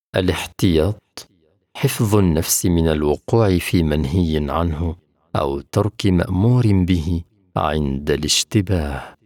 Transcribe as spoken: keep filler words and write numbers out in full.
الاحتياط: حفظ النفس من الوقوع في منهي عنه أو ترك مأمور به عند الاشتباه.